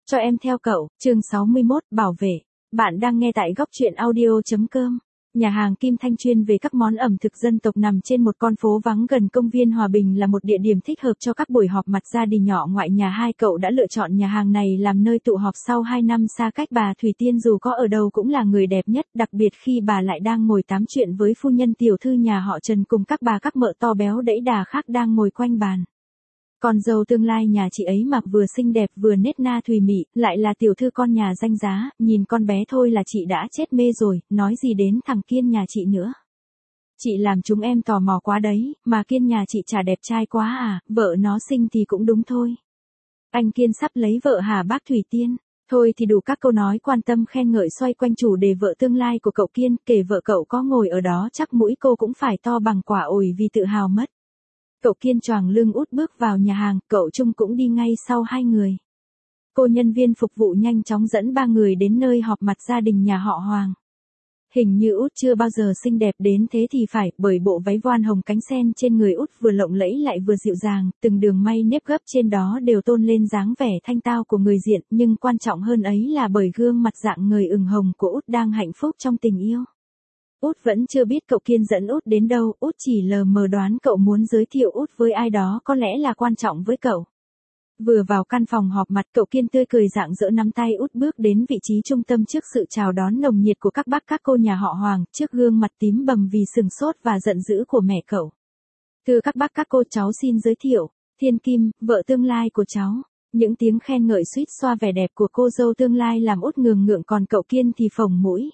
Cho em theo cậu, chương 61, bảo vệ. Bạn đang nghe tại góc truyện audio.com. Nhà hàng Kim Thanh chuyên về các món ẩm thực dân tộc nằm trên một con phố vắng gần công viên Hòa Bình là một địa điểm thích hợp cho các buổi họp mặt gia đình nhỏ ngoại nhà. Hai cậu đã lựa chọn nhà hàng này làm nơi tụ họp sau 2 năm xa cách. Bà Thủy Tiên dù có ở đâu cũng là người đẹp nhất, đặc biệt khi bà lại đang ngồi tám chuyện với phu nhân tiểu thư nhà họ Trần cùng các bà các mợ to béo đẫy đà khác đang ngồi quanh bàn. Con dâu tương lai nhà chị ấy mặc vừa xinh đẹp vừa nết na thùy mị, lại là tiểu thư con nhà danh giá, nhìn con bé thôi là chị đã chết mê rồi, nói gì đến thằng Kiên nhà chị nữa. Chị làm chúng em tò mò quá đấy, mà Kiên nhà chị chả đẹp trai quá à, vợ nó xinh thì cũng đúng thôi. Anh Kiên sắp lấy vợ hả bác Thủy Tiên? Thôi thì đủ các câu nói quan tâm khen ngợi xoay quanh chủ đề vợ tương lai của cậu Kiên, kể vợ cậu có ngồi ở đó chắc mũi cô cũng phải to bằng quả ổi vì tự hào mất. Cậu Kiên choàng lưng út bước vào nhà hàng, cậu Trung cũng đi ngay sau hai người. Cô nhân viên phục vụ nhanh chóng dẫn ba người đến nơi họp mặt gia đình nhà họ Hoàng. Hình như út chưa bao giờ xinh đẹp đến thế thì phải, bởi bộ váy voan hồng cánh sen trên người út vừa lộng lẫy lại vừa dịu dàng, từng đường may nếp gấp trên đó đều tôn lên dáng vẻ thanh tao của người diện, nhưng quan trọng hơn ấy là bởi gương mặt dạng người ửng hồng của út đang hạnh phúc trong tình yêu. Út vẫn chưa biết cậu Kiên dẫn út đến đâu, út chỉ lờ mờ đoán cậu muốn giới thiệu út với ai đó có lẽ là quan trọng với cậu. Vừa vào căn phòng họp mặt, cậu Kiên tươi cười rạng rỡ nắm tay út bước đến vị trí trung tâm trước sự chào đón nồng nhiệt của các bác các cô nhà họ Hoàng, trước gương mặt tím bầm vì sừng sốt và giận dữ của mẹ cậu. Thưa các bác các cô, cháu xin giới thiệu, Thiên Kim, vợ tương lai của cháu. Những tiếng khen ngợi suýt xoa vẻ đẹp của cô dâu tương lai làm út ngường ngượng, còn cậu Kiên thì phồng mũi.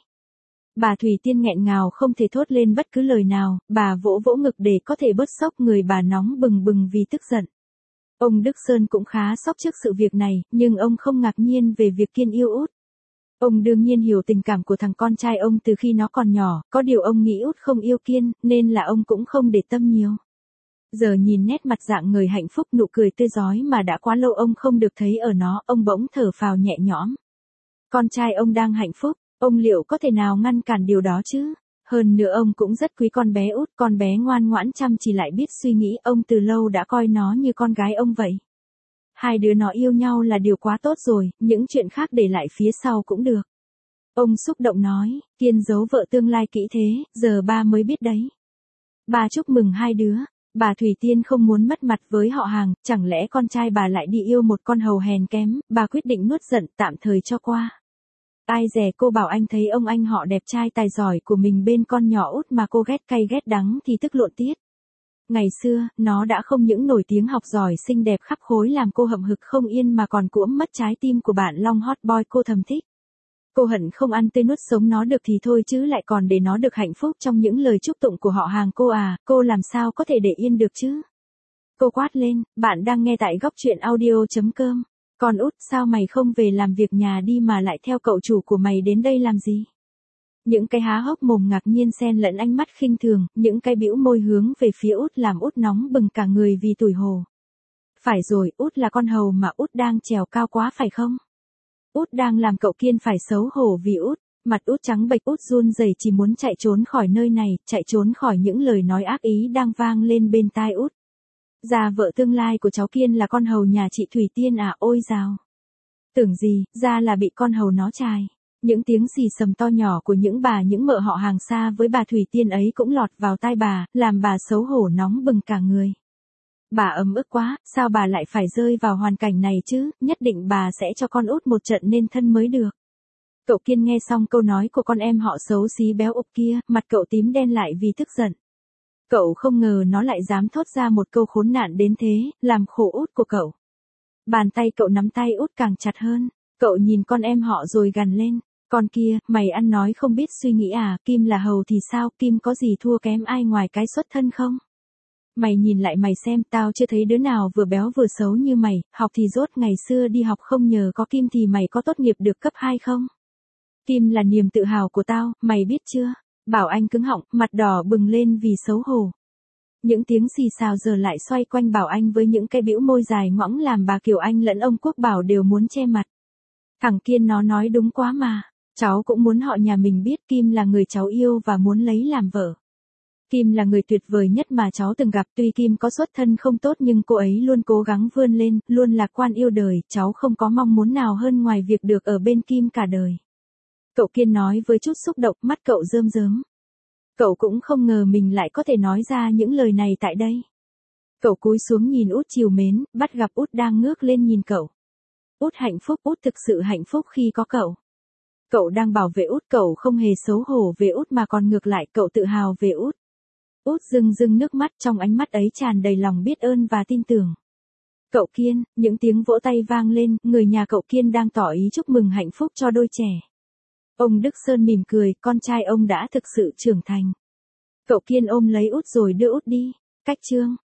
Bà Thủy Tiên nghẹn ngào không thể thốt lên bất cứ lời nào, bà vỗ vỗ ngực để có thể bớt sốc, người bà nóng bừng bừng vì tức giận. Ông Đức Sơn cũng khá sốc trước sự việc này, nhưng ông không ngạc nhiên về việc Kiên yêu út. Ông đương nhiên hiểu tình cảm của thằng con trai ông từ khi nó còn nhỏ, có điều ông nghĩ út không yêu Kiên, nên là ông cũng không để tâm nhiều. Giờ nhìn nét mặt dạng người hạnh phúc, nụ cười tươi rói mà đã quá lâu ông không được thấy ở nó, ông bỗng thở phào nhẹ nhõm. Con trai ông đang hạnh phúc. Ông liệu có thể nào ngăn cản điều đó chứ? Hơn nữa ông cũng rất quý con bé út, con bé ngoan ngoãn chăm chỉ lại biết suy nghĩ, ông từ lâu đã coi nó như con gái ông vậy. Hai đứa nó yêu nhau là điều quá tốt rồi, những chuyện khác để lại phía sau cũng được. Ông xúc động nói, Kiên giấu vợ tương lai kỹ thế, giờ ba mới biết đấy. Bà chúc mừng hai đứa. Bà Thủy Tiên không muốn mất mặt với họ hàng, chẳng lẽ con trai bà lại đi yêu một con hầu hèn kém, bà quyết định nuốt giận tạm thời cho qua. Ai dè cô bảo anh thấy ông anh họ đẹp trai tài giỏi của mình bên con nhỏ út mà cô ghét cay ghét đắng thì tức lộn tiết. Ngày xưa, nó đã không những nổi tiếng học giỏi xinh đẹp khắp khối làm cô hậm hực không yên mà còn cuỗm mất trái tim của bạn Long hot boy cô thầm thích. Cô hận không ăn tươi nuốt sống nó được thì thôi chứ lại còn để nó được hạnh phúc trong những lời chúc tụng của họ hàng cô à, cô làm sao có thể để yên được chứ? Cô quát lên, bạn đang nghe tại góc truyện audio.com. Con út, sao mày không về làm việc nhà đi mà lại theo cậu chủ của mày đến đây làm gì? Những cái há hốc mồm ngạc nhiên xen lẫn ánh mắt khinh thường, những cái bĩu môi hướng về phía út làm út nóng bừng cả người vì tủi hổ. Phải rồi, út là con hầu mà út đang trèo cao quá phải không? Út đang làm cậu Kiên phải xấu hổ vì út, mặt út trắng bệch, út run rẩy chỉ muốn chạy trốn khỏi nơi này, chạy trốn khỏi những lời nói ác ý đang vang lên bên tai út. Già vợ tương lai của cháu Kiên là con hầu nhà chị Thủy Tiên à, ôi dào. Tưởng gì, ra là bị con hầu nó chài. Những tiếng xì xầm to nhỏ của những bà những mợ họ hàng xa với bà Thủy Tiên ấy cũng lọt vào tai bà, làm bà xấu hổ nóng bừng cả người. Bà ấm ức quá, sao bà lại phải rơi vào hoàn cảnh này chứ, nhất định bà sẽ cho con út một trận nên thân mới được. Cậu Kiên nghe xong câu nói của con em họ xấu xí béo ục kia, mặt cậu tím đen lại vì tức giận. Cậu không ngờ nó lại dám thốt ra một câu khốn nạn đến thế, làm khổ út của cậu. Bàn tay cậu nắm tay út càng chặt hơn, cậu nhìn con em họ rồi gằn lên, con kia, mày ăn nói không biết suy nghĩ à, Kim là hầu thì sao, Kim có gì thua kém ai ngoài cái xuất thân không? Mày nhìn lại mày xem, tao chưa thấy đứa nào vừa béo vừa xấu như mày, học thì dốt, ngày xưa đi học không nhờ có Kim thì mày có tốt nghiệp được cấp 2 không? Kim là niềm tự hào của tao, mày biết chưa? Bảo Anh cứng họng, mặt đỏ bừng lên vì xấu hổ. Những tiếng xì xào giờ lại xoay quanh Bảo Anh với những cái bĩu môi dài ngoẵng làm bà Kiều Anh lẫn ông Quốc Bảo đều muốn che mặt. Thằng Kiên nó nói đúng quá mà, cháu cũng muốn họ nhà mình biết Kim là người cháu yêu và muốn lấy làm vợ. Kim là người tuyệt vời nhất mà cháu từng gặp, tuy Kim có xuất thân không tốt nhưng cô ấy luôn cố gắng vươn lên, luôn lạc quan yêu đời, cháu không có mong muốn nào hơn ngoài việc được ở bên Kim cả đời. Cậu Kiên nói với chút xúc động, mắt cậu rơm rớm. Cậu cũng không ngờ mình lại có thể nói ra những lời này tại đây. Cậu cúi xuống nhìn Út trìu mến, bắt gặp Út đang ngước lên nhìn cậu. Út hạnh phúc, Út thực sự hạnh phúc khi có cậu. Cậu đang bảo vệ Út, cậu không hề xấu hổ về Út mà còn ngược lại cậu tự hào về Út. Út rưng rưng nước mắt, trong ánh mắt ấy tràn đầy lòng biết ơn và tin tưởng. Cậu Kiên, những tiếng vỗ tay vang lên, người nhà cậu Kiên đang tỏ ý chúc mừng hạnh phúc cho đôi trẻ. Ông Đức Sơn mỉm cười, con trai ông đã thực sự trưởng thành. Cậu Kiên ôm lấy Út rồi đưa Út đi. Cách chương